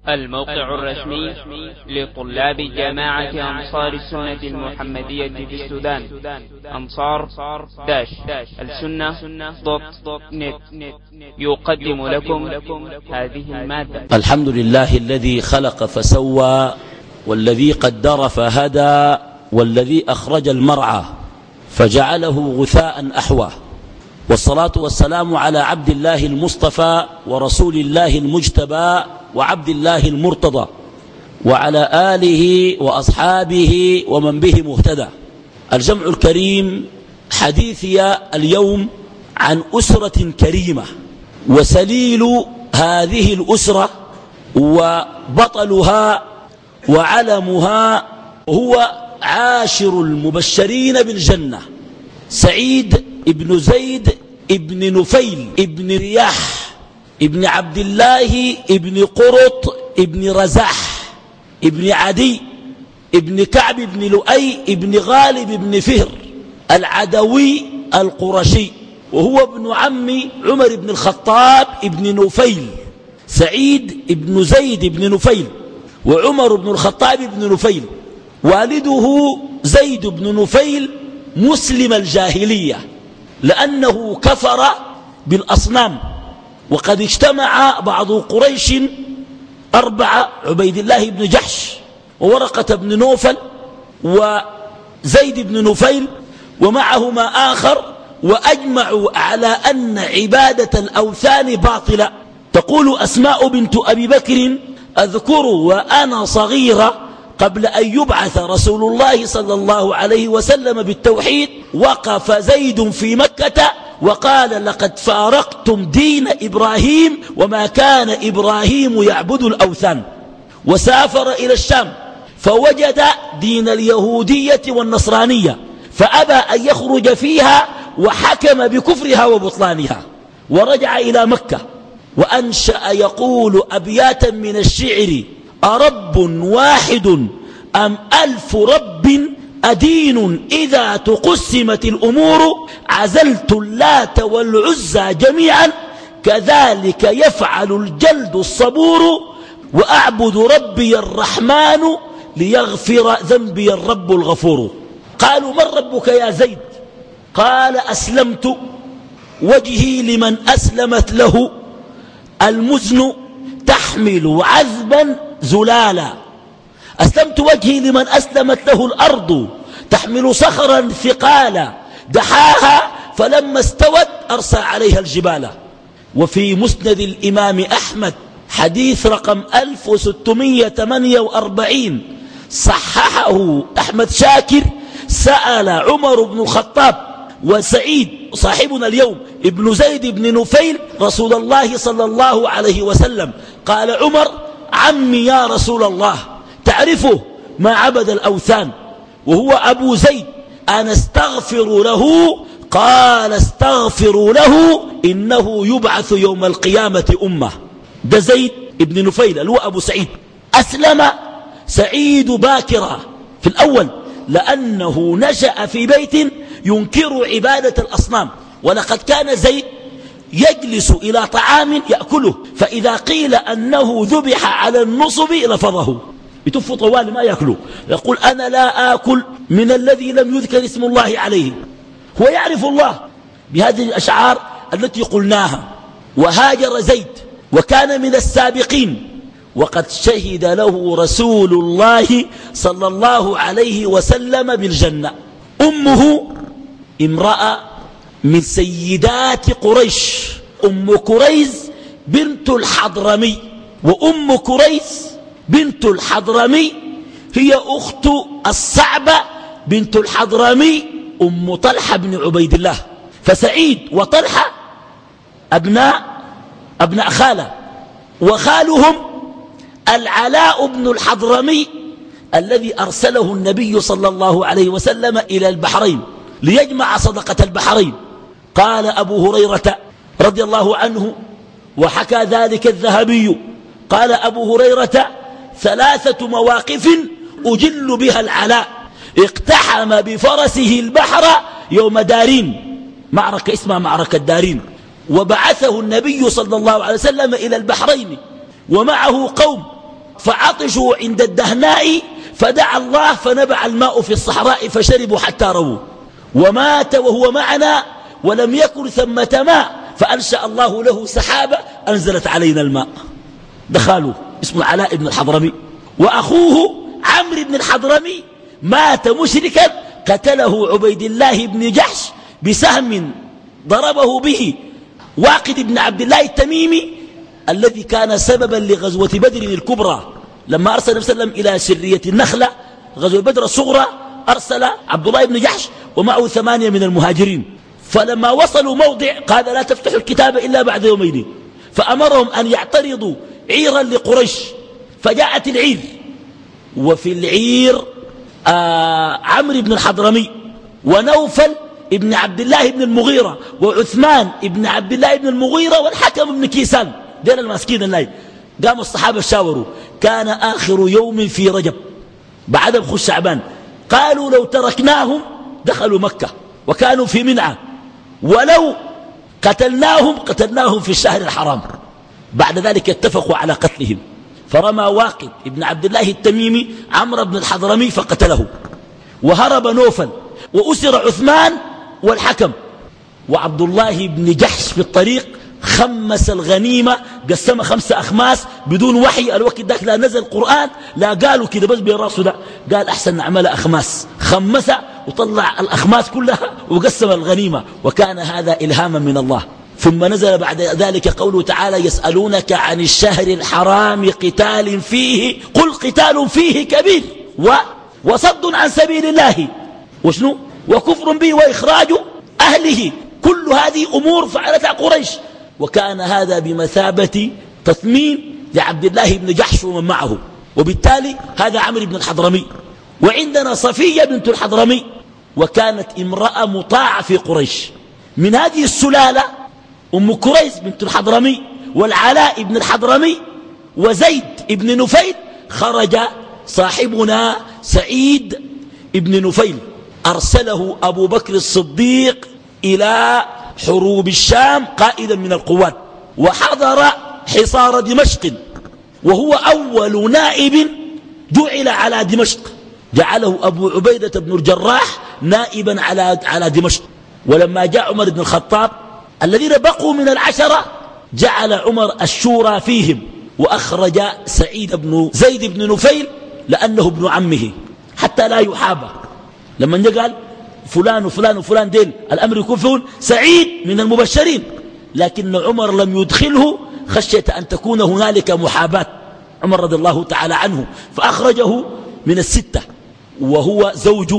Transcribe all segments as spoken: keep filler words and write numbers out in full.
الموقع الرسمي لطلاب جامعة أنصار السنة المحمدية في السودان أنصار داش السنة دوت نت يقدم لكم هذه المادة. الحمد لله الذي خلق فسوى والذي قدر فهدى والذي أخرج المرعى فجعله غثاء أحوى، والصلاة والسلام على عبد الله المصطفى ورسول الله المجتبى وعبد الله المرتضى وعلى آله وأصحابه ومن به مهتدى. الجمع الكريم، حديثي اليوم عن أسرة كريمة، وسليل هذه الأسرة وبطلها وعلمها هو عاشر المبشرين بالجنة سعيد ابن زيد ابن نفيل ابن رياح ابن عبد الله ابن قرط ابن رزاح ابن عدي ابن كعب ابن لؤي ابن غالب ابن فهر العدوي القرشي، وهو ابن عم عمر بن الخطاب ابن نفيل. سعيد ابن زيد ابن نفيل وعمر بن الخطاب ابن نفيل، والده زيد بن نفيل مسلم الجاهلية لأنه كفر بالأصنام، وقد اجتمع بعض قريش أربعة: عبيد الله بن جحش وورقة بن نوفل وزيد بن نفيل ومعهما آخر، وأجمعوا على أن عبادة الأوثان باطلة. تقول أسماء بنت أبي بكر: أذكر وأنا صغيرة قبل أن يبعث رسول الله صلى الله عليه وسلم بالتوحيد، وقف زيد في مكة وقال: لقد فارقتم دين إبراهيم وما كان إبراهيم يعبد الأوثان. وسافر إلى الشام فوجد دين اليهودية والنصرانية، فأبى أن يخرج فيها وحكم بكفرها وبطلانها، ورجع إلى مكة وأنشأ يقول أبياتا من الشعر: أرب واحد أم ألف رب أدين إذا تقسمت الأمور، عزلت اللات والعزى جميعا كذلك يفعل الجلد الصبور، وأعبد ربي الرحمن ليغفر ذنبي الرب الغفور. قالوا: من ربك يا زيد؟ قال: أسلمت وجهي لمن أسلمت له المزن تحمل عذبا زلالا. أسلمت وجهي لمن أسلمت له الأرض تحمل صخرا ثقالا، دحاها فلما استوت أرسى عليها الجبال. وفي مسند الإمام أحمد حديث رقم ألف وستمئة وثمانية وأربعين صححه أحمد شاكر، سأل عمر بن الخطاب وسعيد صاحبنا اليوم ابن زيد بن نفيل رسول الله صلى الله عليه وسلم، قال عمر: عمي يا رسول الله، تعرفه ما عبد الأوثان وهو أبو زيد، أنا استغفر له؟ قال: استغفروا له إنه يبعث يوم القيامة أمة. ده زيد ابن نفيل اللي هو أبو سعيد. أسلم سعيد باكرا في الأول لأنه نشأ في بيت ينكر عبادة الأصنام، ولقد كان زيد يجلس إلى طعام يأكله، فإذا قيل أنه ذبح على النصب لفظه، يتف طوال ما يأكله، يقول: أنا لا آكل من الذي لم يذكر اسم الله عليه. هو يعرف الله بهذه الأشعار التي قلناها. وهاجر زيد وكان من السابقين، وقد شهد له رسول الله صلى الله عليه وسلم بالجنة. أمه امرأة من سيدات قريش، أم كريز بنت الحضرمي، وأم كريز بنت الحضرمي هي أخت الصعبة بنت الحضرمي أم طلحة بن عبيد الله. فسعيد وطلحة أبناء أبناء خالة، وخالهم العلاء بن الحضرمي الذي أرسله النبي صلى الله عليه وسلم إلى البحرين ليجمع صدقة البحرين. قال أبو هريرة رضي الله عنه، وحكى ذلك الذهبي، قال أبو هريرة: ثلاثة مواقف أجل بها العلاء: اقتحم بفرسه البحر يوم دارين، معركة اسمها معركة دارين، وبعثه النبي صلى الله عليه وسلم إلى البحرين ومعه قوم فعطشوا عند الدهناء فدعا الله فنبع الماء في الصحراء فشربوا حتى رووا، ومات وهو معنا ولم يكن ثمة ماء فأنشأ الله له سحابة أنزلت علينا الماء. دخلوا اسمه علاء بن الحضرمي. وأخوه عمرو بن الحضرمي مات مشركا قتله عبيد الله بن جحش بسهم ضربه به واقد بن عبد الله التميمي الذي كان سببا لغزوة بدر الكبرى، لما أرسل النبي صلى الله عليه وسلم إلى سرية النخلة غزوة بدر الصغرى أرسل عبد الله بن جحش ومعه ثمانية من المهاجرين، فلما وصلوا موضع قال لا تفتحوا الكتاب إلا بعد يومين، فأمرهم أن يعترضوا عيرا لقريش، فجاءت العير وفي العير آه عمرو بن الحضرمي ونوفل ابن عبد الله بن المغيرة وعثمان ابن عبد الله بن المغيرة والحكم بن كيسان، دين المسكين اللاي. قاموا الصحابة شاوروا، كان آخر يوم في رجب بعد بخش شعبان، قالوا لو تركناهم دخلوا مكة وكانوا في منعى، ولو قتلناهم قتلناهم في الشهر الحرام. بعد ذلك اتفقوا على قتلهم، فرمى واقد ابن عبد الله التميمي عمرو بن الحضرمي فقتله، وهرب نوفل، وأسر عثمان والحكم، وعبد الله بن جحش في الطريق خمس الغنيمة، قسم خمسة أخماس بدون وحي. الوقت ذاك لا نزل القرآن لا قالوا كده بس براسه، ده قال أحسن نعمل أخماس، خمس وطلع الأخماس كلها وقسم الغنيمة، وكان هذا إلهاما من الله. ثم نزل بعد ذلك قوله تعالى يسألونك عن الشهر الحرام قتال فيه قل قتال فيه كبير و وصد عن سبيل الله وشنو وكفر به وإخراج أهله، كل هذه أمور فعلتها قريش، وكان هذا بمثابة تثمين لعبد الله بن جحش ومن معه. وبالتالي هذا عمرو بن الحضرمي. وعندنا صفية بنت الحضرمي، وكانت امرأة مطاعة في قريش. من هذه السلالة أم كريس بنت الحضرمي والعلاء بن الحضرمي وزيد بن نفيل خرج صاحبنا سعيد بن نفيل، أرسله أبو بكر الصديق إلى حروب الشام قائدا من القوات، وحضر حصار دمشق، وهو أول نائب جعل على دمشق، جعله أبو عبيدة بن الجراح نائبا على على دمشق. ولما جاء عمر بن الخطاب الذين بقوا من العشرة جعل عمر الشورى فيهم، وأخرج سعيد بن زيد بن نفيل لأنه ابن عمه حتى لا يحابى. لما قال فلان وفلان وفلان ديل الأمر يكون فيهم سعيد من المبشرين، لكن عمر لم يدخله خشية أن تكون هنالك محاباة عمر رضي الله تعالى عنه، فأخرجه من الستة، وهو زوج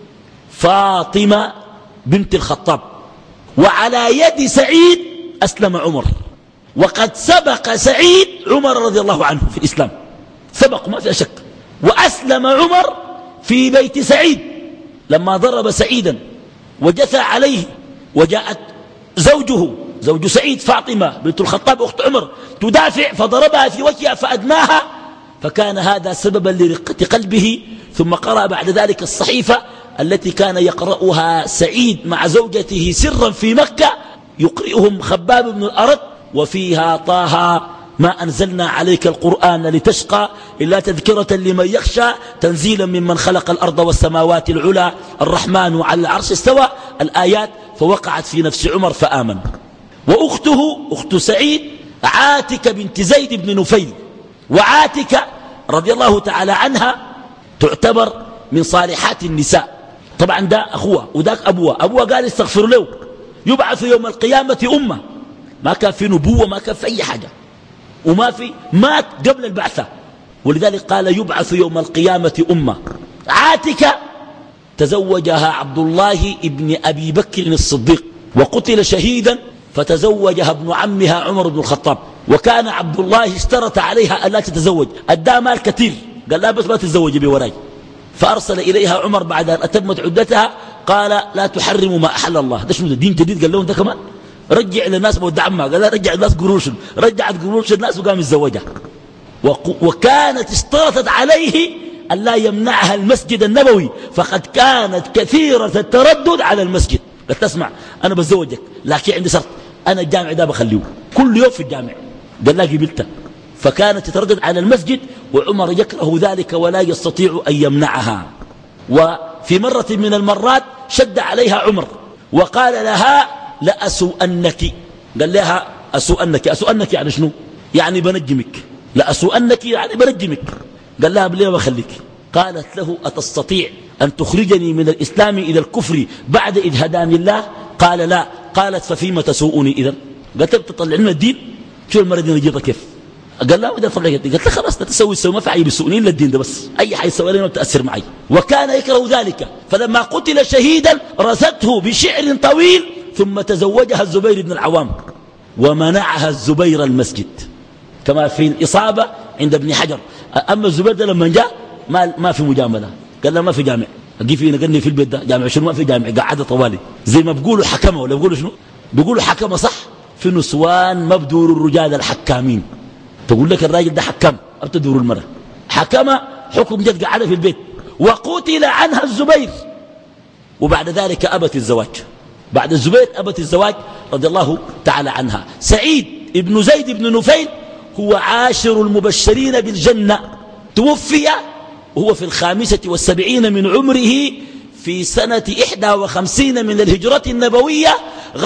فاطمة بنت الخطاب. وعلى يد سعيد أسلم عمر، وقد سبق سعيد عمر رضي الله عنه في الإسلام، سبق ما في شك. وأسلم عمر في بيت سعيد لما ضرب سعيدا وجثى عليه، وجاءت زوجه زوج سعيد فاطمة بنت الخطاب أخت عمر تدافع فضربها في وجهها فأدماها، فكان هذا سببا لرقة قلبه. ثم قرأ بعد ذلك الصحيفة التي كان يقرأها سعيد مع زوجته سرا في مكة، يقرئهم خباب بن الأرد، وفيها طه ما أنزلنا عليك القرآن لتشقى إلا تذكرة لمن يخشى تنزيلا ممن خلق الأرض والسماوات العلى الرحمن على العرش استوى الآيات، فوقعت في نفس عمر فآمن. وأخته أخت سعيد عاتكة بنت زيد بن نفيل، وعاتكة رضي الله تعالى عنها تعتبر من صالحات النساء. طبعا ده أخوها وذاك أبوها، أبوها قال استغفر له، يبعث يوم القيامة أمة، ما كان في نبوة ما كان في أي حاجة، وما في مات قبل البعثة، ولذلك قال يبعث يوم القيامة أمة. عاتكة تزوجها عبد الله ابن أبي بكر الصديق وقتل شهيدا، فتزوجها ابن عمها عمر بن الخطاب، وكان عبد الله اشترط عليها ألا تتزوج، أدى مال كثير، قال لا بس ما تتزوج بوراي، فأرسل إليها عمر بعد أن أتمت عدتها قال لا تحرموا ما أحل الله. ده شنو ده دين جديد؟ قال لهم ده كمان رجع للناس مود عمها، قال لا رجع الناس قروش، رجعت قروش الناس وقام يتزوجها. وكانت اشترطت عليه أن لا يمنعها المسجد النبوي، فقد كانت كثيرة التردد على المسجد، قالت تسمع أنا بتزوجك لكن عندي شرط، أنا الجامع ده بخليه كل يوم في الجامع. قال لا قبلت، فكانت تتردد على المسجد، وعمر يكره ذلك ولا يستطيع أن يمنعها. وفي مرة من المرات شد عليها عمر وقال لها لأسوءنك، قال لها أسوءنك، أسوءنك يعني شنو؟ يعني بنجمك، لأسوءنك يعني بنجمك. قال لها بليه بخليك؟ قالت له أتستطيع أن تخرجني من الإسلام إلى الكفر بعد إذ هداني الله؟ قال لا. قالت ففيما تسوءني إذن؟ قالت له تطلع لنا الدين، شو المرة دي نجيبها كيف؟ قال لا وده طلع الدين. قالت له خلاص تسوي تسوي ما في حي بيسوءني إلا الدين ده بس، أي حي يسوي لي ما بتأثر معي. وكان يكره ذلك، فلما قتل شهيدا رثته بشعر طويل ثم تزوجها الزبير بن العوام ومنعها الزبير المسجد، كما في الإصابة عند ابن حجر. أما الزبير ده لما جاء ما, ما في مجاملة، قال لا ما في جامع، أجي فينا قلني في البيت ده جامع شنو؟ ما في جامع، قاعدة طوالي زي ما بيقولوا حكمة، ولا بيقولوا شنو؟ بيقولوا حكمة صح، في نسوان ما بدور الرجال الحكامين. تقول لك الراجل ده حكام، أبتدور المرأة حكمة، حكم جد قاعدة في البيت. وقتل عنها الزبير، وبعد ذلك أبت الزواج، بعد الزبير أبت الزواج رضي الله تعالى عنها. سعيد ابن زيد بن نفيل هو عاشر المبشرين بالجنة، توفي وهو في الخامسة والسبعين من عمره في سنة إحدى وخمسين من الهجرة النبوية.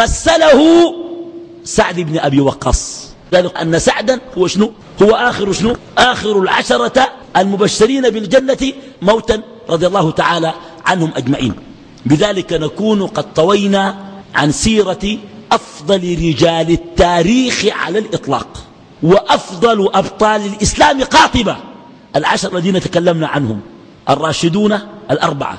غسله سعد بن أبي وقاص، ذلك أن سعدا هو شنو؟ هو آخر شنو؟ آخر العشرة المبشرين بالجنة موتا رضي الله تعالى عنهم أجمعين. بذلك نكون قد طوينا عن سيرة أفضل رجال التاريخ على الإطلاق وأفضل أبطال الإسلام قاطبة، العشر الذين تكلمنا عنهم: الراشدون الأربعة،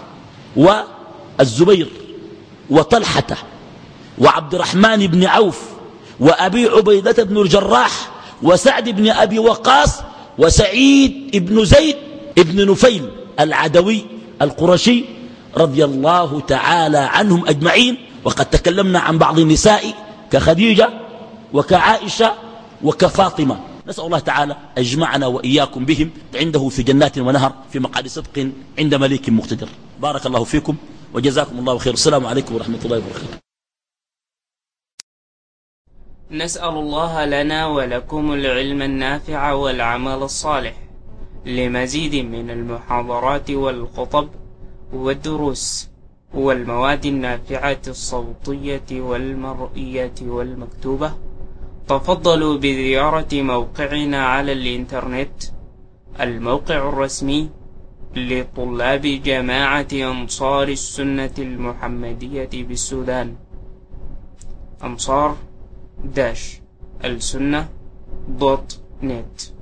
والزبير، وطلحة، وعبد الرحمن بن عوف، وأبي عبيدة بن الجراح، وسعد بن أبي وقاص، وسعيد بن زيد بن نفيل العدوي القرشي رضي الله تعالى عنهم أجمعين. وقد تكلمنا عن بعض النساء كخديجة وكعائشة وكفاطمة. نسأل الله تعالى أجمعنا وإياكم بهم عنده في جنات ونهر في مقعد صدق عند مليك مقتدر. بارك الله فيكم وجزاكم الله خير. السلام عليكم ورحمة الله وبركاته. نسأل الله لنا ولكم العلم النافع والعمل الصالح. لمزيد من المحاضرات والخطب والدروس والمواد النافعة الصوتية والمرئية والمكتوبة، تفضلوا بزيارة موقعنا على الإنترنت، الموقع الرسمي لطلاب جماعة أنصار السنة المحمدية بالسودان، أنصار داش السنة دوت نت.